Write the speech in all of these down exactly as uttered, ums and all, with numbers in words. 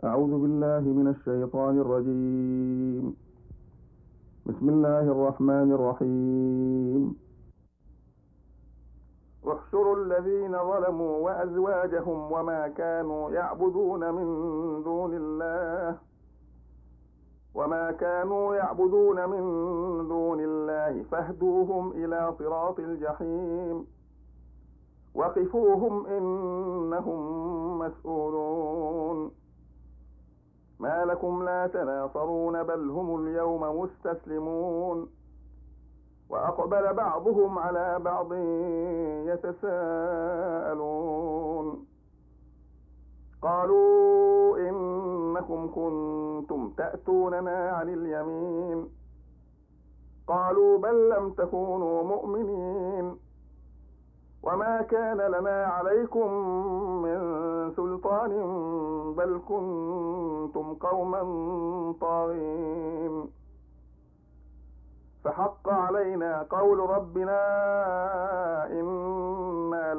أعوذ بالله من الشيطان الرجيم. بسم الله الرحمن الرحيم. احشروا الذين ظلموا وأزواجهم وما كانوا يعبدون من دون الله وما كانوا يعبدون من دون الله فاهدوهم إلى صراط الجحيم وقفوهم إنهم مسؤولون. ما لكم لا تناصرون بل هم اليوم مستسلمون. وأقبل بعضهم على بعض يتساءلون قالوا إنكم كنتم تأتوننا عن اليمين قالوا بل لم تكونوا مؤمنين وما كان لنا عليكم من سلطان بل كنتم قوما طاغين فحق علينا قول ربنا إنا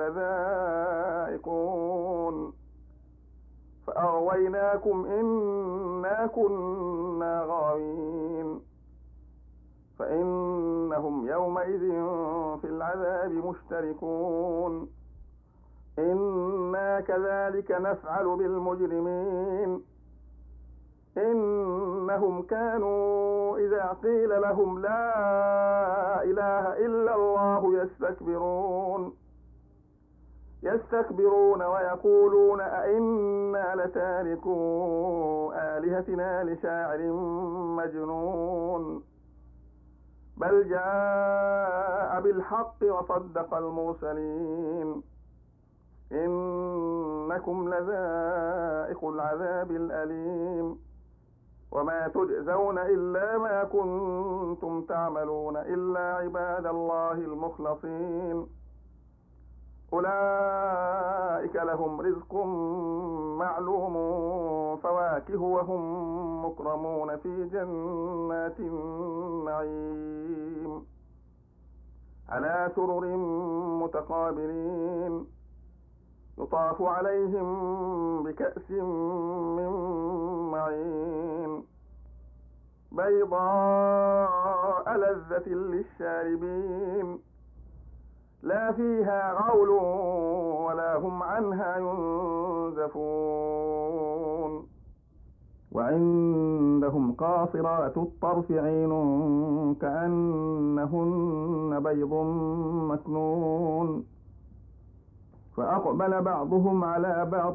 لذائقون فأغويناكم إنا كنا غاوين فإنهم يومئذ في العذاب مشتركون. إنا كذلك نفعل بالمجرمين إنهم كانوا إذا قيل لهم لا إله إلا الله يستكبرون يستكبرون ويقولون أئنا لتاركو آلهتنا لشاعر مجنون بل جاء بالحق وصدق المرسلين إنكم لذائق العذاب الأليم وما تجزون إلا ما كنتم تعملون إلا عباد الله المخلصين أولئك لهم رزق معلوم فواكه وهم مكرمون في جنات النعيم على سرر متقابلين يطاف عليهم بكأس من معين بيضاء لذة للشاربين لا فيها غول ولا هم عنها ينزفون. وعندهم قاصرات الطرف عين كأنهن بيض مكنون فأقبل بعضهم على بعض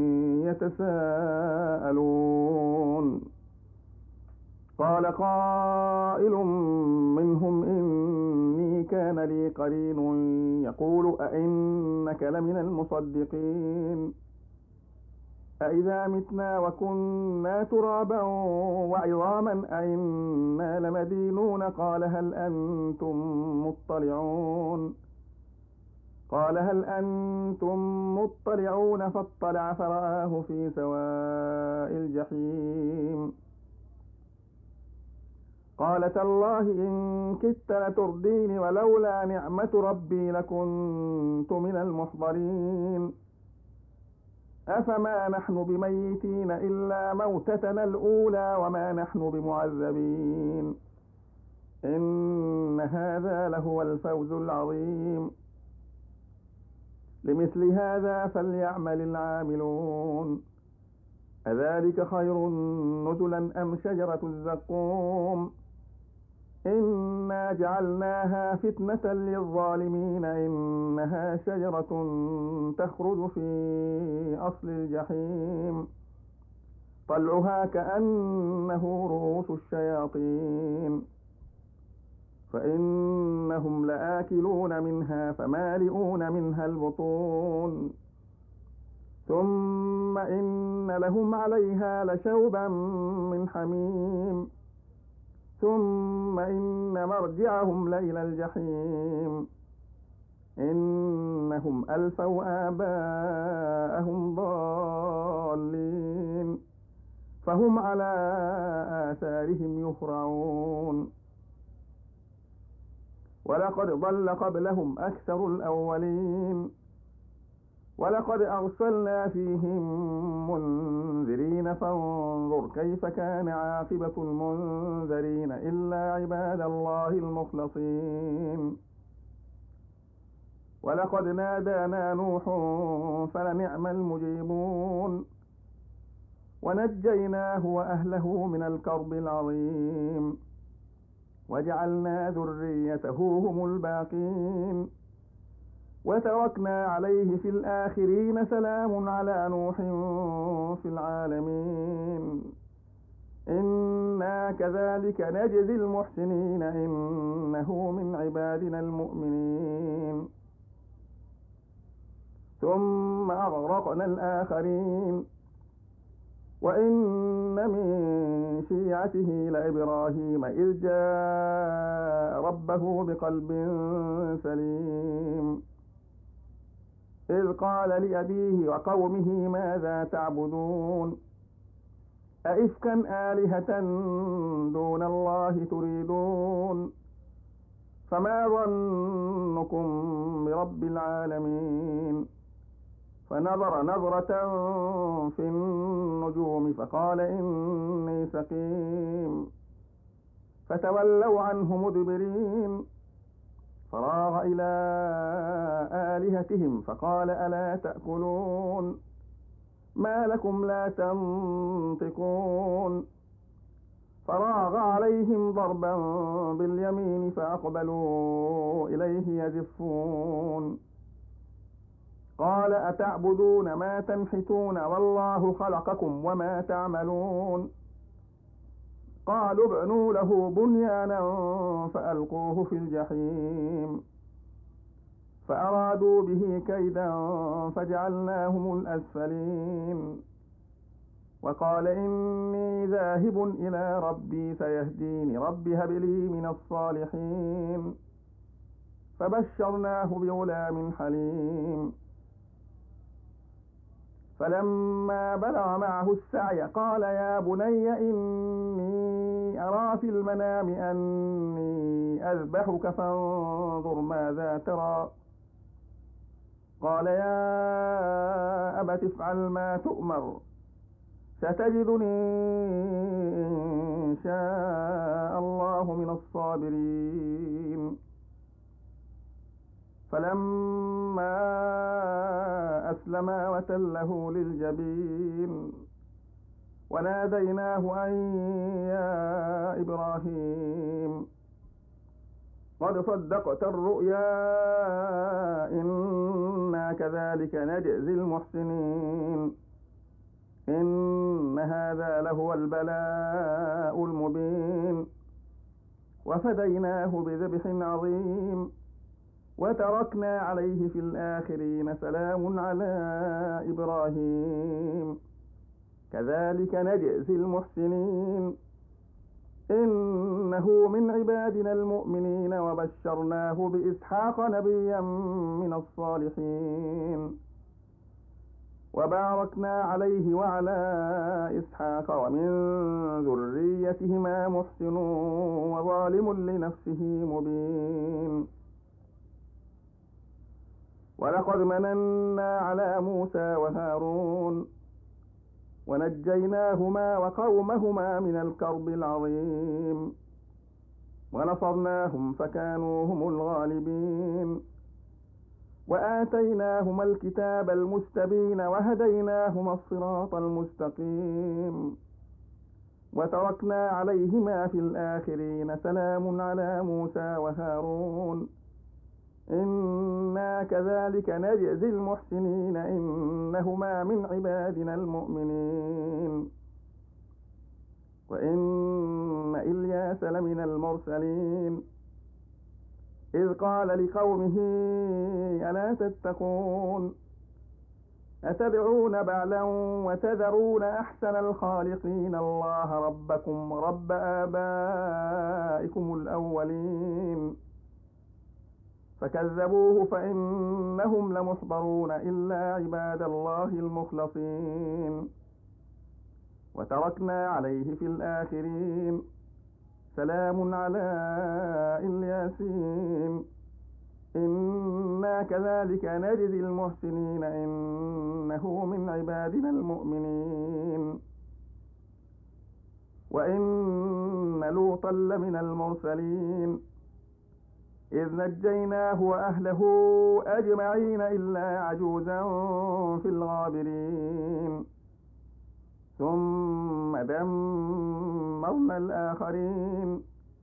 يتساءلون قال قائل منهم إني كان لي قرين يقول أئنك لمن المصدقين أئذا متنا وكنا ترابا وعظاما أئنا لمدينون قال هل أنتم مطلعون قال هل أنتم مطلعون فاطلع فرآه في سواء الجحيم قال تالله إن كدت لتردين ولولا نعمة ربي لكنت من المحضرين أفما نحن بميتين إلا موتتنا الأولى وما نحن بمعذبين إن هذا لهو الفوز العظيم لمثل هذا فليعمل العاملون أذلك خير نزلا أم شجرة الزقوم إنا جعلناها فتنة للظالمين إنها شجرة تخرج في أصل الجحيم طلعها كأنه رؤوس الشياطين فإنهم لآكلون منها فمالئون منها البطون ثم إن لهم عليها لشوبا من حميم ثم إن مرجعهم لإلى الجحيم إنهم ألفوا آباءهم ضالين فهم على آثارهم يهرعون ولقد ضل قبلهم أكثر الأولين ولقد أرسلنا فيهم منذرين المرسلين فانظر كيف كان عاقبة المنذرين إلا عباد الله المخلصين ولقد نادانا نوح فلنعم المجيبون ونجيناه وأهله من الكرب العظيم وجعلنا ذريته هم الباقين وتركنا عليه في الآخرين سلام على نوح في العالمين إنا كذلك نجزي المحسنين إنه من عبادنا المؤمنين ثم أغرقنا الآخرين وإن من شيعته لإبراهيم إذ جاء ربه بقلب سليم إذ قال لأبيه وقومه ماذا تعبدون أئفكا آلهة دون الله تريدون فما ظنكم برب العالمين فنظر نظرة في النجوم فقال إني سقيم فتولوا عنه مدبرين فراغ إلى آلهتهم فقال ألا تأكلون ما لكم لا تنطقون فراغ عليهم ضربا باليمين فأقبلوا إليه يزفون قال أتعبدون ما تنحتون والله خلقكم وما تعملون قالوا ابنوا له بنيانا فألقوه في الجحيم فأرادوا به كيدا فجعلناهم الأسفلين وقال إني ذاهب إلى ربي سيهدين رب هب لي من الصالحين فبشرناه بغلام حليم فلما بلغ معه السعي قال يا بني إني أرى في المنام أني أذبحك فانظر ماذا ترى قال يا أبت افعل ما تؤمر ستجدني إن شاء الله من الصابرين فلما أسلما وتله للجبين وناديناه أن يا إبراهيم قد صدقت الرؤيا إنا كذلك نجزي المحسنين إن هذا لهو البلاء المبين وفديناه بذبح عظيم وتركنا عليه في الآخرين سلام على إبراهيم كذلك نجزي المحسنين إنه من عبادنا المؤمنين وبشرناه بإسحاق نبيا من الصالحين وباركنا عليه وعلى إسحاق ومن ذريتهما محسن وظالم لنفسه مبين ولقد مننا على موسى وهارون ونجيناهما وقومهما من الكرب العظيم ونصرناهم فكانوا هم الغالبين وآتيناهما الكتاب المستبين وهديناهما الصراط المستقيم وتركنا عليهما في الآخرين سلام على موسى وهارون إنا كذلك نجزي المحسنين إنهما من عبادنا المؤمنين وإن إلياس لمن المرسلين إذ قال لقومه ألا تتقون أتدعون بعلا وتذرون أحسن الخالقين الله ربكم ورب آبائكم الأولين فكذبوه فإنهم لمحضرون إلا عباد الله المخلصين وتركنا عليه في الآخرين سلام على الياسين إنا كذلك نجزي المحسنين إنه من عبادنا المؤمنين وإن لوطا لمن المرسلين إذ نجيناه وأهله أجمعين إلا عجوزا في الغابرين ثم دمرنا الآخرين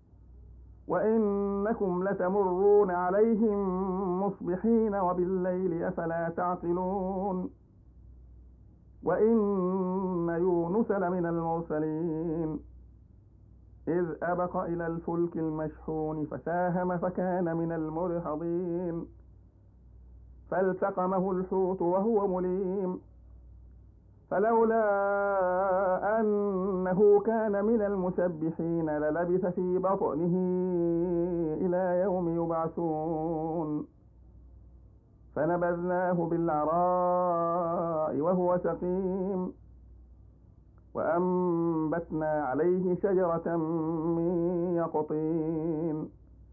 وإنكم لتمرون عليهم مصبحين وبالليل أفلا تعقلون وإن يونس لمن المرسلين إذ أبق إلى الفلك المشحون فساهم فكان من المدحضين فالتقمه الحوت وهو مليم فلولا أنه كان من المسبحين للبث في بطنه إلى يوم يبعثون فنبذناه بالعراء وهو سقيم وأنبتنا عليه شجرة من يقطين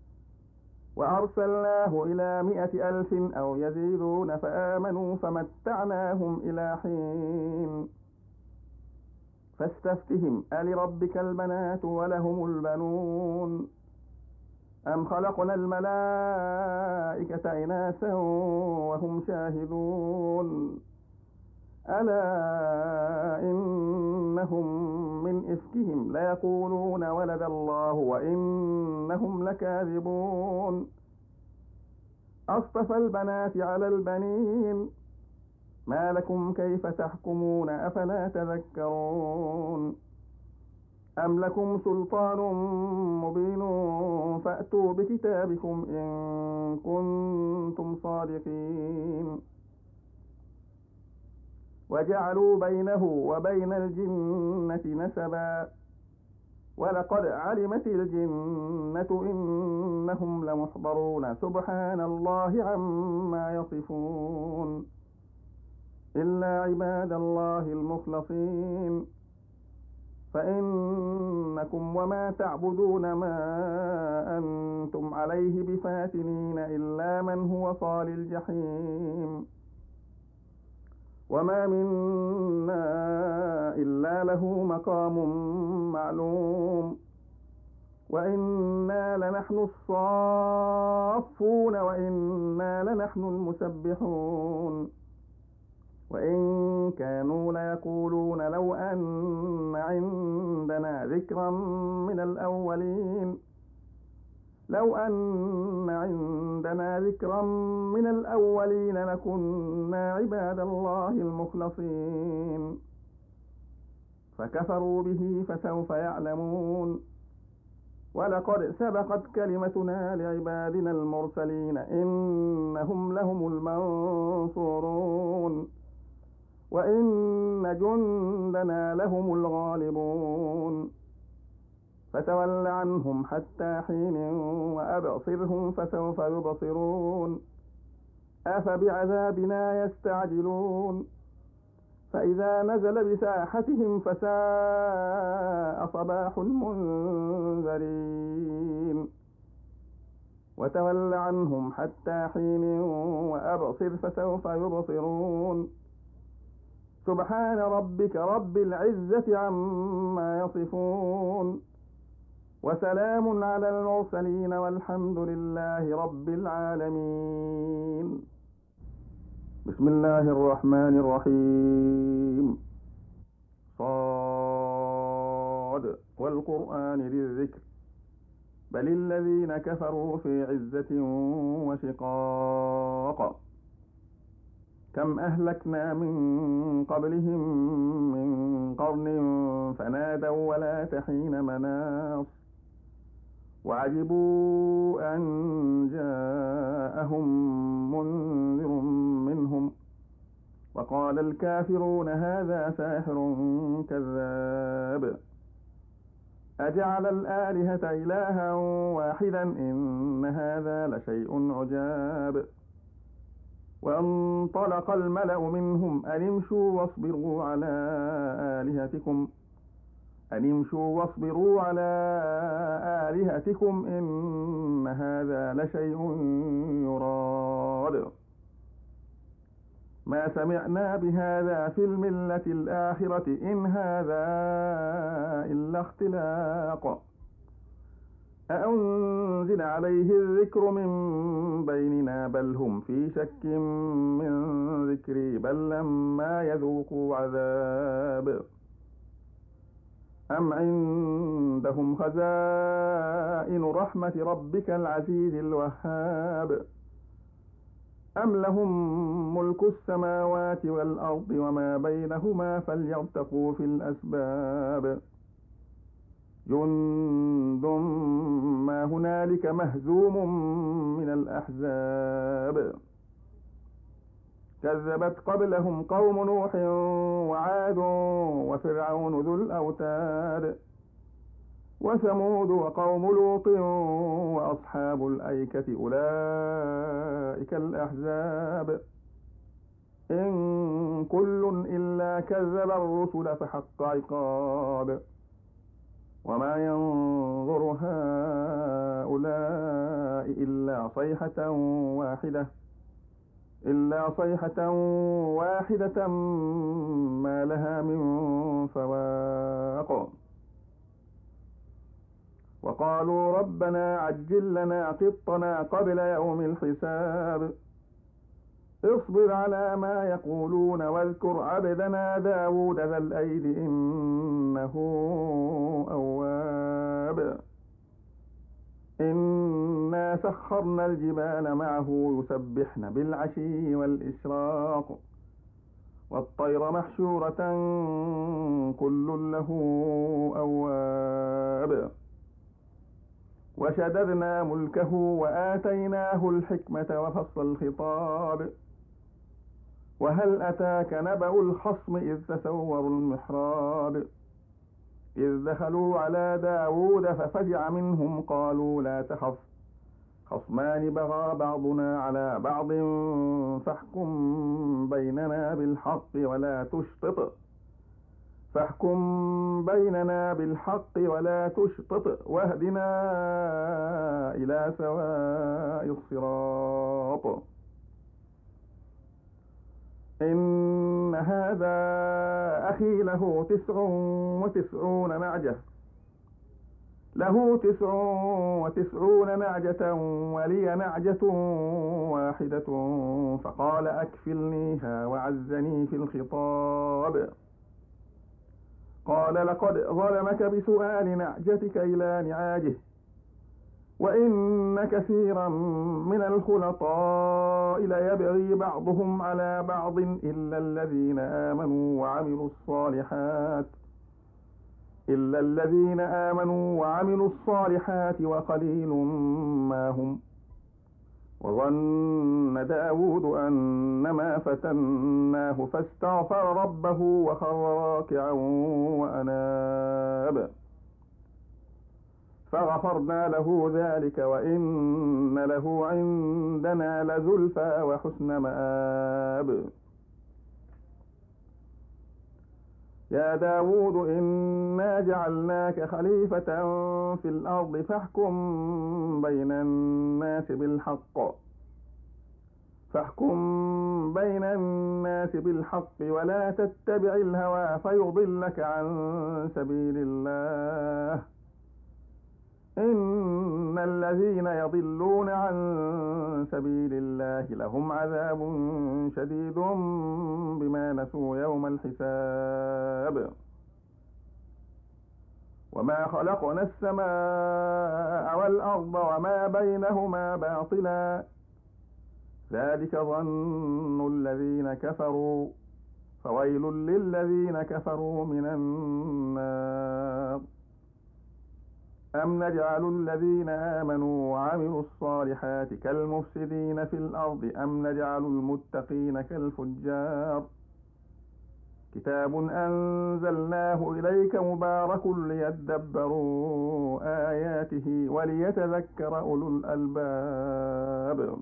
وأرسلناه إلى مائة ألف أو يزيدون فآمنوا فمتعناهم إلى حين فاستفتهم ألربك البنات ولهم البنون أم خلقنا الملائكة إناثا وهم شاهدون ألا إنهم من إفكهم ليقولون ولد الله وإنهم لكاذبون أصطفى البنات على البنين ما لكم كيف تحكمون أفلا تذكرون أم لكم سلطان مبين فأتوا بكتابكم إن كنتم صادقين وجعلوا بينه وبين الجنة نسبا ولقد علمت الجنة إنهم لمحضرون سبحان الله عما يصفون إلا عباد الله المخلصين فإنكم وما تعبدون ما أنتم عليه بفاتنين إلا من هو صال الجحيم وما منا إلا له مقام معلوم وإنا لنحن الصافون وإنا لنحن المسبحون وإن كانوا ليقولون لو أن عندنا ذكرا من الأولين لو أن عندنا ذكرا من الأولين لكنا عباد الله المخلصين فكفروا به فسوف يعلمون ولقد سبقت كلمتنا لعبادنا المرسلين إنهم لهم المنصورون وإن جندنا لهم الغالبون فتول عنهم حتى حين وأبصرهم فسوف يبصرون أفبعذابنا يستعجلون فإذا نزل بساحتهم فساء صباح المنذرين وتول عنهم حتى حين وأبصر فسوف يبصرون سبحان ربك رب العزة عما يصفون وسلام على المرسلين والحمد لله رب العالمين بسم الله الرحمن الرحيم صاد والقرآن ذي الذكر بل الذين كفروا في عزة وشقاق كم أهلكنا من قبلهم من قرن فنادوا ولا تحين مناص وعجبوا أن جاءهم منذر منهم وقال الكافرون هذا ساحر كذاب أجعل الآلهة إلها واحدا إن هذا لشيء عجاب وانطلق الملأ منهم أن امشوا واصبروا على آلهتكم أن امشوا واصبروا على آلهتكم إن هذا لشيء يراد ما سمعنا بهذا في الملة الآخرة إن هذا إلا اختلاق أأنزل عليه الذكر من بيننا بل هم في شك من ذكري بل لما يذوقوا عذاب أم عندهم خزائن رحمة ربك العزيز الوهاب أم لهم ملك السماوات والأرض وما بينهما فليرتقوا في الأسباب جند ما هنالك مهزوم من الأحزاب كذبت قبلهم قوم نوح وعاد وفرعون ذو الأوتاد وثمود وقوم لوط وأصحاب الأيكة أولئك الأحزاب إن كل إلا كذب الرسل فحق عقاب وما ينظر هؤلاء إلا صيحة واحدة إلا صيحة واحدة ما لها من فواق وقالوا ربنا عجل لنا قطنا قبل يوم الحساب اصبر على ما يقولون واذكر عبدنا داود ذا الأيد إنه أواب إنا سخرنا الجبال معه يسبحن بالعشي والإشراق والطير محشورة كل له أواب وشددنا ملكه وآتيناه الحكمة وفصل الخطاب وهل أتاك نبأ الخصم إذ تسوروا المحراب إذ دخلوا على داود ففزع منهم قالوا لا تخف خصمان بغى بعضنا على بعض فاحكم بيننا بالحق ولا تشطط فاحكم بيننا بالحق ولا تشطط واهدنا إلى سواء الصراط إن هذا أخي له تسع وتسعون نعجة له تسع وتسعون نعجة ولي نعجة واحدة فقال أكفلنيها وعزني في الخطاب قال لقد ظلمك بسؤال نعجتك إلى نعاجه وإن كثيرا من الخلطاء ليبغي بعضهم على بعض إلا الذين آمنوا وعملوا الصالحات إلا الذين آمنوا وعملوا الصالحات وقليل ما هم وظن داود أنما فتناه فاستغفر ربه وخر راكعا وأناب فغفرنا له ذلك وإن له عندنا لزلفى وحسن مآب يا داود إنا جعلناك خليفة في الأرض فاحكم بين الناس بالحق فاحكم بين الناس بالحق ولا تتبع الهوى فيضلك عن سبيل الله إن الذين يضلون عن سبيل الله لهم عذاب شديد بما نسوا يوم الحساب وما خلقنا السماء والأرض وما بينهما باطلا ذلك ظن الذين كفروا فويل للذين كفروا من النار أم نجعل الذين آمنوا وعملوا الصالحات كالمفسدين في الأرض أم نجعل المتقين كالفجار كتاب أنزلناه إليك مبارك ليدبروا آياته وليتذكر أولو الألباب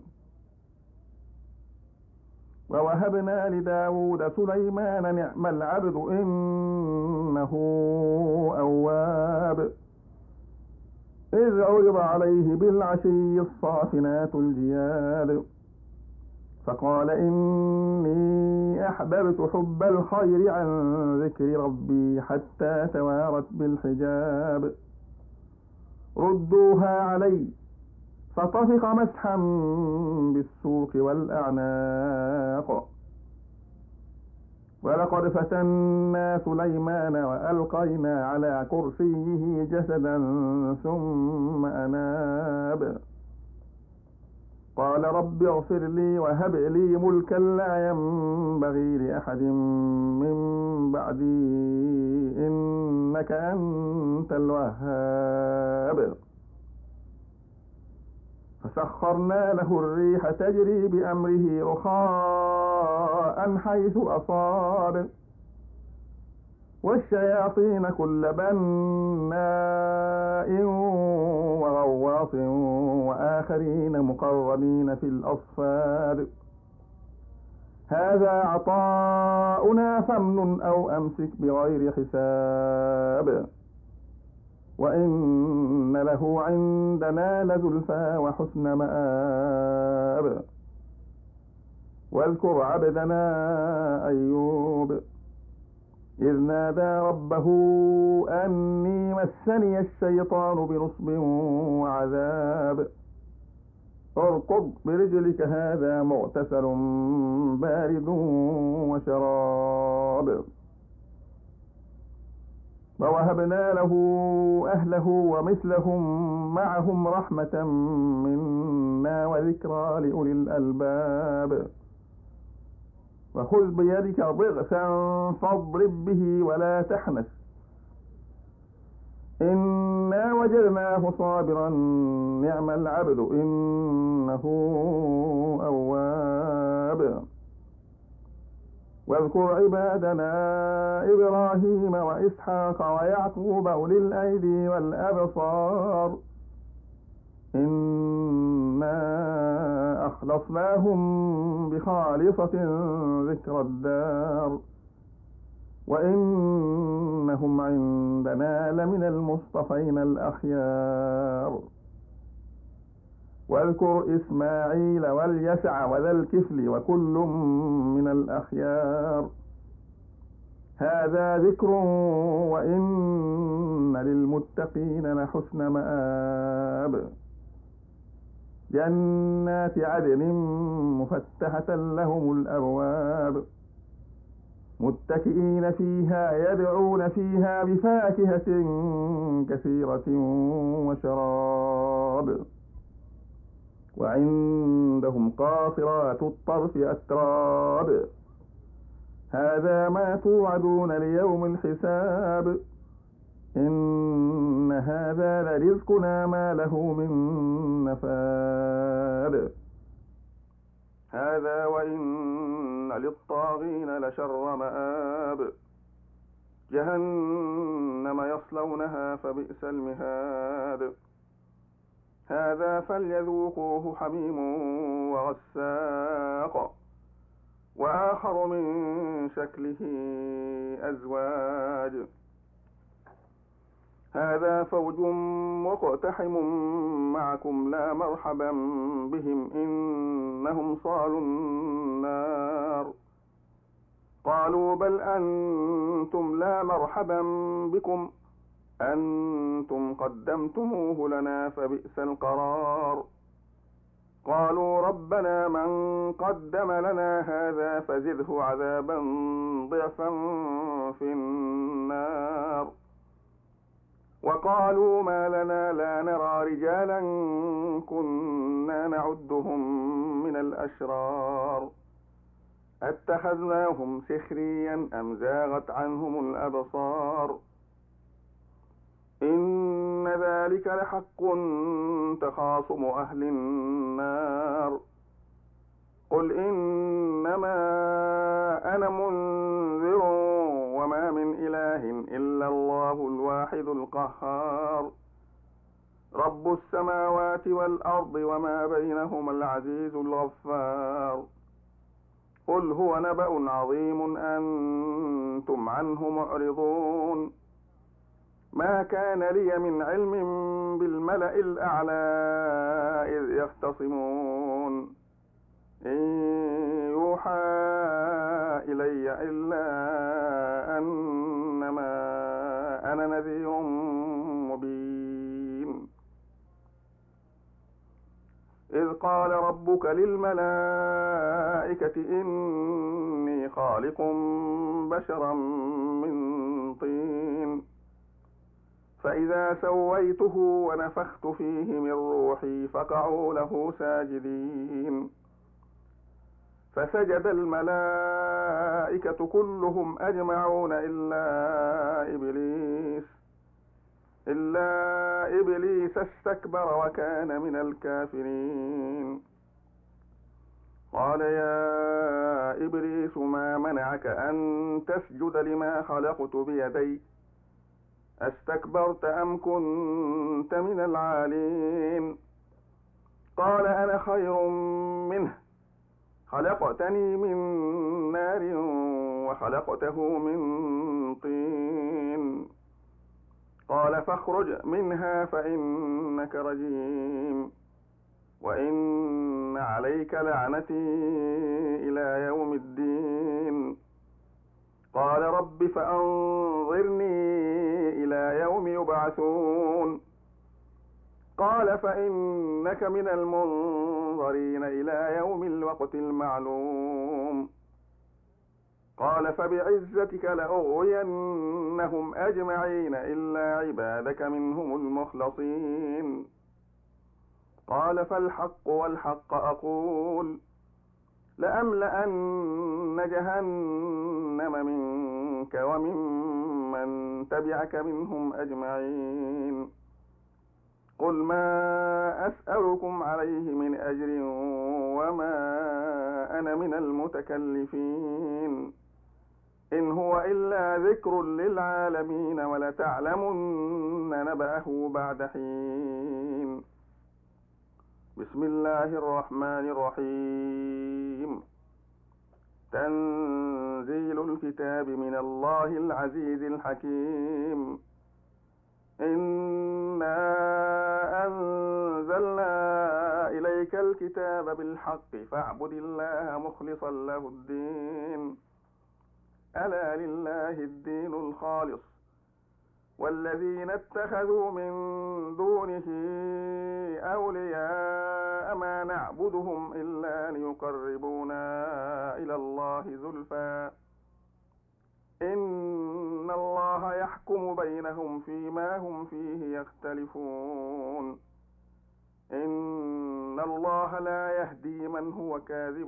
ووهبنا لداود سليمان نعم العبد إنه أواب إذ عرض عليه بالعشي الصافنات الجياد فقال إني أحببت حب الخير عن ذكر ربي حتى توارت بالحجاب ردوها علي. فطفق مسحا بالسوق والأعناق. ولقد فتنا سليمان وألقينا على كرسيه جسدا ثم أناب. قال رب اغفر لي وهب لي ملكا لا ينبغي لأحد من بعدي إنك أنت الوهاب. فسخرنا له الريح تجري بأمره رخاء حيث أصاب والشياطين كل بناء وغواص وآخرين مقرنين في الأصفاد. هذا عطاؤنا فامنن أو أمسك بغير حساب وإن له عندنا لزلفى وحسن مآب. واذكر عبدنا أيوب إذ نادى ربه أني مسني الشيطان بنصب وعذاب. اركض برجلك هذا مغتسل بارد وشراب. ووهبنا له أهله ومثلهم معهم رحمة منا وذكرى لأولي الألباب. وخذ بيدك ضغثا فاضرب به ولا تحنث إنا وجدناه صابرا نعم العبد إنه أواب. واذكر عبادنا إبراهيم وإسحاق ويعقوب أولي الأيدي والأبصار إنا أخلصناهم بخالصة ذكر الدار وإنهم عندنا لمن المصطفين الأخيار. واذكر إسماعيل واليسع وذا الكفل وكل من الأخيار. هذا ذكر وإن للمتقين لحسن مآب. جنات عدن مفتحة لهم الأبواب متكئين فيها يدعون فيها بفاكهة كثيرة وشراب. وعندهم قاصرات الطرف أتراب. هذا ما توعدون ليوم الحساب إن هذا لرزقنا ما له من نفاد. هذا وإن للطاغين لشر مآب. جهنم يصلونها فبئس المهاد. هذا فليذوقوه حميم وغساق وآخر من شكله أزواج. هذا فوج مقتحم معكم لا مرحبا بهم إنهم صالوا النار. قالوا بل أنتم لا مرحبا بكم أنتم قدمتموه لنا فبئس القرار. قالوا ربنا من قدم لنا هذا فزده عذابا ضعفا في النار. وقالوا ما لنا لا نرى رجالا كنا نعدهم من الأشرار أتخذناهم سخريا أم زاغت عنهم الأبصار إن ذلك لحق تخاصم أهل النار. قل إنما أنا منذر وما من إله إلا الله الواحد القهار رب السماوات والأرض وما بينهما العزيز الغفار. قل هو نبأ عظيم أنتم عنه معرضون. ما كان لي من علم بالملأ الأعلى إذ يختصمون إن يوحى إلي إلا أنما أنا نذير مبين. إذ قال ربك للملائكة إني خالق بشرا من طين فإذا سويته ونفخت فيه من روحي فقعوا له ساجدين. فسجد الملائكة كلهم أجمعون إلا إبليس إلا إبليس استكبر وكان من الكافرين. قال يا إبليس ما منعك أن تسجد لما خلقت بيدي أستكبرت أم كنت من العالين؟ قال أنا خير منه خلقتني من نار وخلقته من طين. قال فاخرج منها فإنك رجيم وإن عليك لعنتي إلى يوم الدين. قال رب فأنظرني إلى يوم يبعثون. قال فإنك من المنظرين إلى يوم الوقت المعلوم. قال فبعزتك لأغوينهم أجمعين إلا عبادك منهم المخلصين. قال فالحق والحق أقول لأملأن جهنم منك وممن تبعك منهم أجمعين. قل ما أسألكم عليه من أجر وما أنا من المتكلفين إن هو إلا ذكر للعالمين ولتعلمن نبأه بعد حين. بسم الله الرحمن الرحيم. تنزيل الكتاب من الله العزيز الحكيم. إنا أنزلنا إليك الكتاب بالحق فاعبد الله مخلصا له الدين ألا لله الدين الخالص والذين اتخذوا من دونه أولياء ما نعبدهم إلا ليقربونا إلى الله زلفى إن الله يحكم بينهم فيما هم فيه يختلفون إن الله لا يهدي من هو كاذب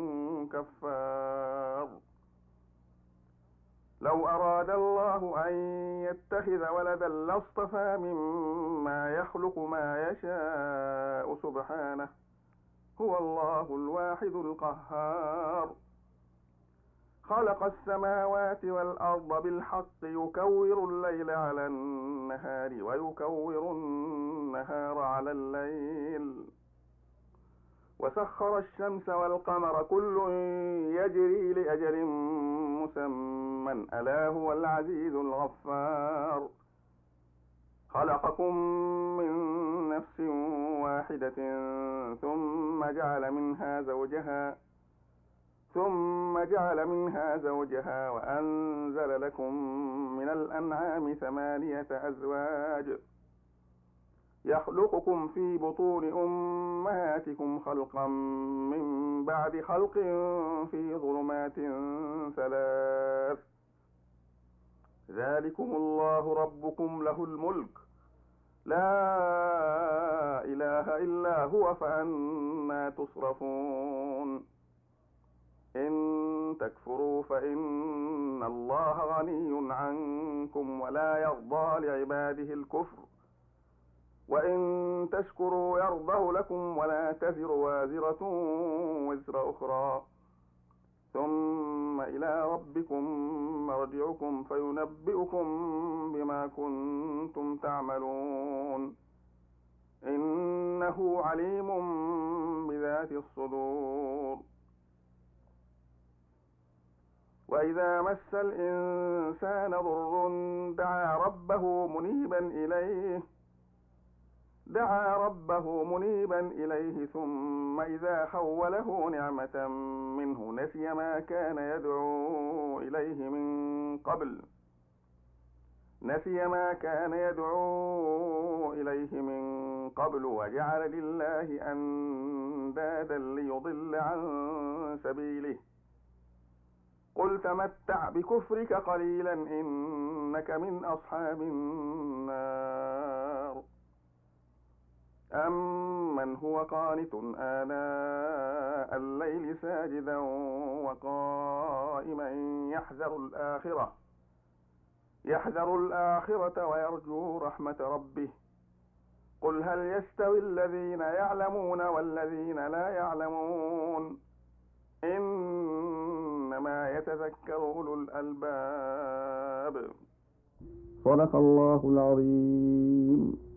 كفار. لو أراد الله أن يتخذ ولدا لاصطفى مما يخلق ما يشاء سبحانه هو الله الواحد القهار. خلق السماوات والأرض بالحق يكور الليل على النهار ويكور النهار على الليل وسخر الشمس والقمر كل يجري لأجل مسمى ألا هو العزيز الغفار. خلقكم من نفس واحدة ثم جعل منها زوجها ثم جعل منها زوجها وأنزل لكم من الأنعام ثمانية أزواج يخلقكم في بطون أمهاتكم خلقا من بعد خلق في ظلمات ثلاث ذلكم الله ربكم له الملك لا إله إلا هو فأنى تصرفون. إن تكفروا فإن الله غني عنكم ولا يرضى لعباده الكفر وإن تشكروا يرضه لكم ولا تزر وازرة وزر أخرى ثم إلى ربكم مرجعكم فينبئكم بما كنتم تعملون إنه عليم بذات الصدور. وإذا مس الإنسان ضر دعا ربه منيبا إليه دعا ربه منيبا إليه ثم إذا خوله نعمة منه نسي ما كان يدعو إليه من قبل نسي ما كان يدعو إليه من قبل وجعل لله أندادا ليضل عن سبيله قل تمتع بكفرك قليلا إنك من أصحاب النار أمن هو قانت آناء الليل ساجدا وقائما يحذر الآخرة يحذر الآخرة ويرجو رحمة ربه قل هل يستوي الذين يعلمون والذين لا يعلمون إنما يتذكر أولو الألباب. صدق الله العظيم.